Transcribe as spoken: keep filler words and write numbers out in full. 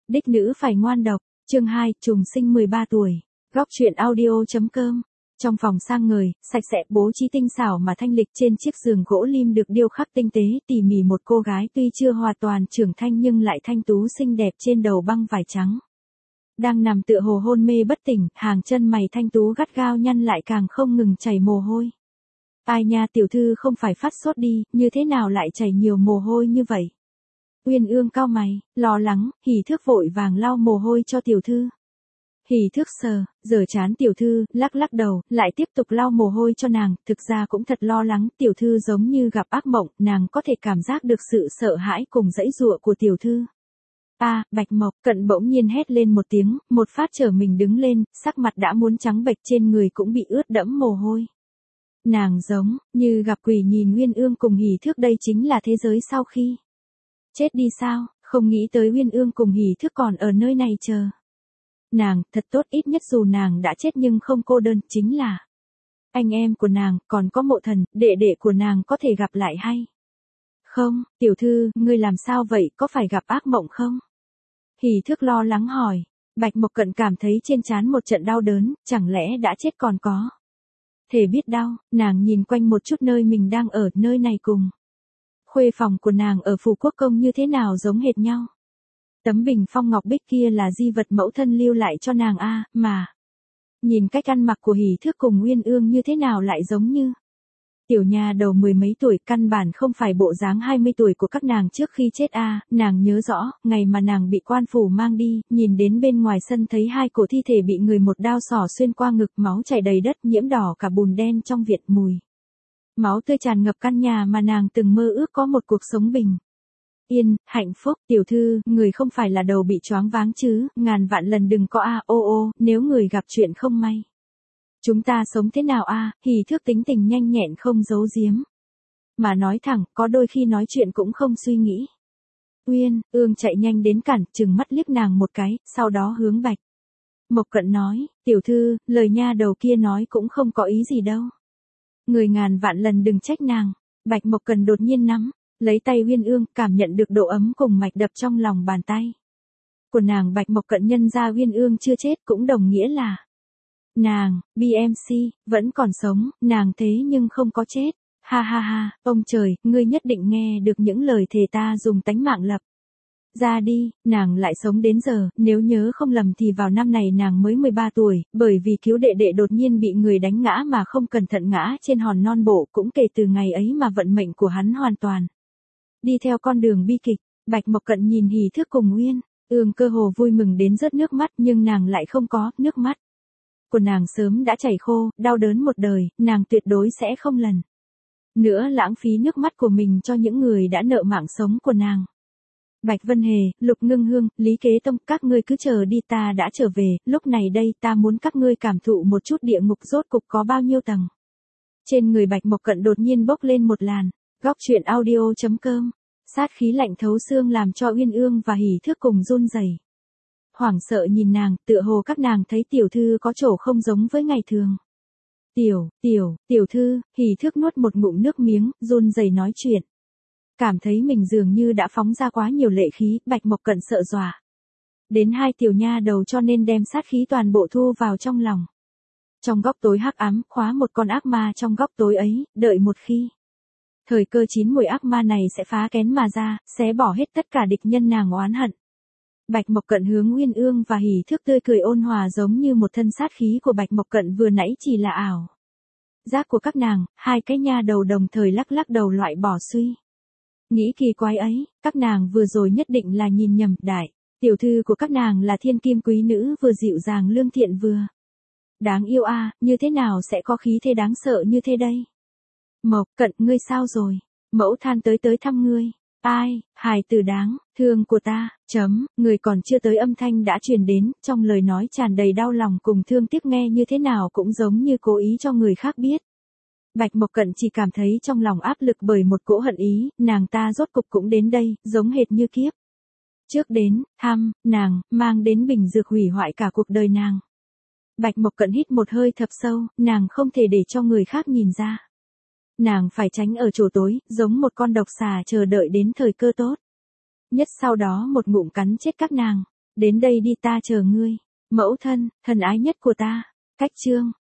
Đích nữ phải ngoan độc, chương hai, trùng sinh mười ba tuổi. Góc truyện audio.com. Trong phòng sang người, sạch sẽ, bố trí tinh xảo mà thanh lịch, trên chiếc giường gỗ lim được điêu khắc tinh tế tỉ mỉ, một cô gái tuy chưa hoàn toàn trưởng thành nhưng lại thanh tú xinh đẹp, trên đầu băng vải trắng. Đang nằm tựa hồ hôn mê bất tỉnh, hàng chân mày thanh tú gắt gao nhăn lại, càng không ngừng chảy mồ hôi. Ai nha, tiểu thư không phải phát sốt đi, như thế nào lại chảy nhiều mồ hôi như vậy? Uyên Ương cau mày, lo lắng, Hỉ Thước vội vàng lau mồ hôi cho tiểu thư. Hỉ Thước sờ, rửa trán tiểu thư, lắc lắc đầu, lại tiếp tục lau mồ hôi cho nàng, thực ra cũng thật lo lắng, tiểu thư giống như gặp ác mộng, nàng có thể cảm giác được sự sợ hãi cùng giãy giụa của tiểu thư. A, à, Bạch Mộc, Cận bỗng nhiên hét lên một tiếng, một phát trở mình đứng lên, sắc mặt đã muốn trắng bệch, trên người cũng bị ướt đẫm mồ hôi. Nàng giống như gặp quỷ nhìn Uyên Ương cùng Hỉ Thước, đây chính là thế giới sau khi chết đi sao, không nghĩ tới Uyên Ương cùng Hỉ Thước còn ở nơi này chờ. Nàng, thật tốt, ít nhất dù nàng đã chết nhưng không cô đơn, chính là anh em của nàng, còn có Mộ Thần, đệ đệ của nàng có thể gặp lại hay không? Tiểu thư, ngươi làm sao vậy, có phải gặp ác mộng không? Hỉ Thước lo lắng hỏi. Bạch Mộc Cận cảm thấy trên trán một trận đau đớn, chẳng lẽ đã chết còn có thể biết đau? Nàng nhìn quanh một chút nơi mình đang ở, nơi này cùng khuê phòng của nàng ở Phủ Quốc Công như thế nào giống hệt nhau. Tấm bình phong ngọc bích kia là di vật mẫu thân lưu lại cho nàng a, à, mà nhìn cách ăn mặc của Hỉ Thước cùng Uyên Ương như thế nào lại giống như tiểu nha đầu mười mấy tuổi, căn bản không phải bộ dáng hai mươi tuổi của các nàng trước khi chết a. À, nàng nhớ rõ, ngày mà nàng bị quan phủ mang đi, nhìn đến bên ngoài sân thấy hai cổ thi thể bị người một đao xỏ xuyên qua ngực, máu chảy đầy đất, nhiễm đỏ cả bùn đen trong viện, mùi máu tươi tràn ngập căn nhà mà nàng từng mơ ước có một cuộc sống bình yên, hạnh phúc. Tiểu thư, người không phải là đầu bị choáng váng chứ, ngàn vạn lần đừng có a, à, ô ô, nếu người gặp chuyện không may, chúng ta sống thế nào a? À? Hỉ Thước tính tình nhanh nhẹn không giấu giếm, mà nói thẳng, có đôi khi nói chuyện cũng không suy nghĩ. Uyên Ương chạy nhanh đến cản, trừng mắt liếc nàng một cái, sau đó hướng Bạch Mộc Cận nói, tiểu thư, lời nha đầu kia nói cũng không có ý gì đâu. Người ngàn vạn lần đừng trách nàng. Bạch Mộc Cận đột nhiên nắm lấy tay Uyên Ương, cảm nhận được độ ấm cùng mạch đập trong lòng bàn tay của nàng. Bạch Mộc Cận nhân ra Uyên Ương chưa chết cũng đồng nghĩa là nàng, bê em xê, vẫn còn sống, nàng thế nhưng không có chết. Ha ha ha, ông trời, ngươi nhất định nghe được những lời thề ta dùng tánh mạng lập ra đi. Nàng lại sống đến giờ, nếu nhớ không lầm thì vào năm này nàng mới mười ba tuổi, bởi vì cứu đệ đệ đột nhiên bị người đánh ngã mà không cẩn thận ngã trên hòn non bộ, cũng kể từ ngày ấy mà vận mệnh của hắn hoàn toàn đi theo con đường bi kịch. Bạch Mộc Cận nhìn Hỉ Thước cùng Uyên Ương cơ hồ vui mừng đến rớt nước mắt, nhưng nàng lại không có, nước mắt của nàng sớm đã chảy khô, đau đớn một đời, nàng tuyệt đối sẽ không lần nữa lãng phí nước mắt của mình cho những người đã nợ mạng sống của nàng. Bạch Vân Hề, Lục Ngưng Hương, Lý Kế Tông, các ngươi cứ chờ đi, ta đã trở về, lúc này đây ta muốn các ngươi cảm thụ một chút địa ngục rốt cục có bao nhiêu tầng. Trên người Bạch Mộc Cận đột nhiên bốc lên một làn góc truyện audio.com, sát khí lạnh thấu xương làm cho Uyên Ương và Hỉ Thước cùng run rẩy. Hoảng sợ nhìn nàng, tựa hồ các nàng thấy tiểu thư có chỗ không giống với ngày thường. Tiểu, tiểu, tiểu thư, Hỉ Thước nuốt một ngụm nước miếng, run rẩy nói chuyện. Cảm thấy mình dường như đã phóng ra quá nhiều lệ khí, Bạch Mộc Cận sợ dọa đến hai tiểu nha đầu cho nên đem sát khí toàn bộ thu vào trong lòng. Trong góc tối hắc ám, khóa một con ác ma trong góc tối ấy, đợi một khi thời cơ chín mùi, ác ma này sẽ phá kén mà ra, xé bỏ hết tất cả địch nhân nàng oán hận. Bạch Mộc Cận hướng Uyên Ương và Hỉ Thước tươi cười ôn hòa, giống như một thân sát khí của Bạch Mộc Cận vừa nãy chỉ là ảo giác của các nàng. Hai cái nha đầu đồng thời lắc lắc đầu loại bỏ suy nghĩ kỳ quái ấy, các nàng vừa rồi nhất định là nhìn nhầm. Đại tiểu thư của các nàng là thiên kim quý nữ, vừa dịu dàng lương thiện vừa đáng yêu a, à, như thế nào sẽ có khí thế đáng sợ như thế đây? Mộc Cận, ngươi sao rồi? Mẫu than tới tới thăm ngươi. Ai, hài tử đáng thương của ta, chấm, người còn chưa tới âm thanh đã truyền đến, trong lời nói tràn đầy đau lòng cùng thương tiếc, nghe như thế nào cũng giống như cố ý cho người khác biết. Bạch Mộc Cận chỉ cảm thấy trong lòng áp lực bởi một cỗ hận ý, nàng ta rốt cục cũng đến đây, giống hệt như kiếp trước đến thăm nàng, mang đến bình dược hủy hoại cả cuộc đời nàng. Bạch Mộc Cận hít một hơi thật sâu, nàng không thể để cho người khác nhìn ra. Nàng phải tránh ở chỗ tối, giống một con độc xà chờ đợi đến thời cơ tốt nhất, sau đó một ngụm cắn chết các nàng. Đến đây đi ta chờ ngươi. Mẫu thân, thân ái nhất của ta. Cách chương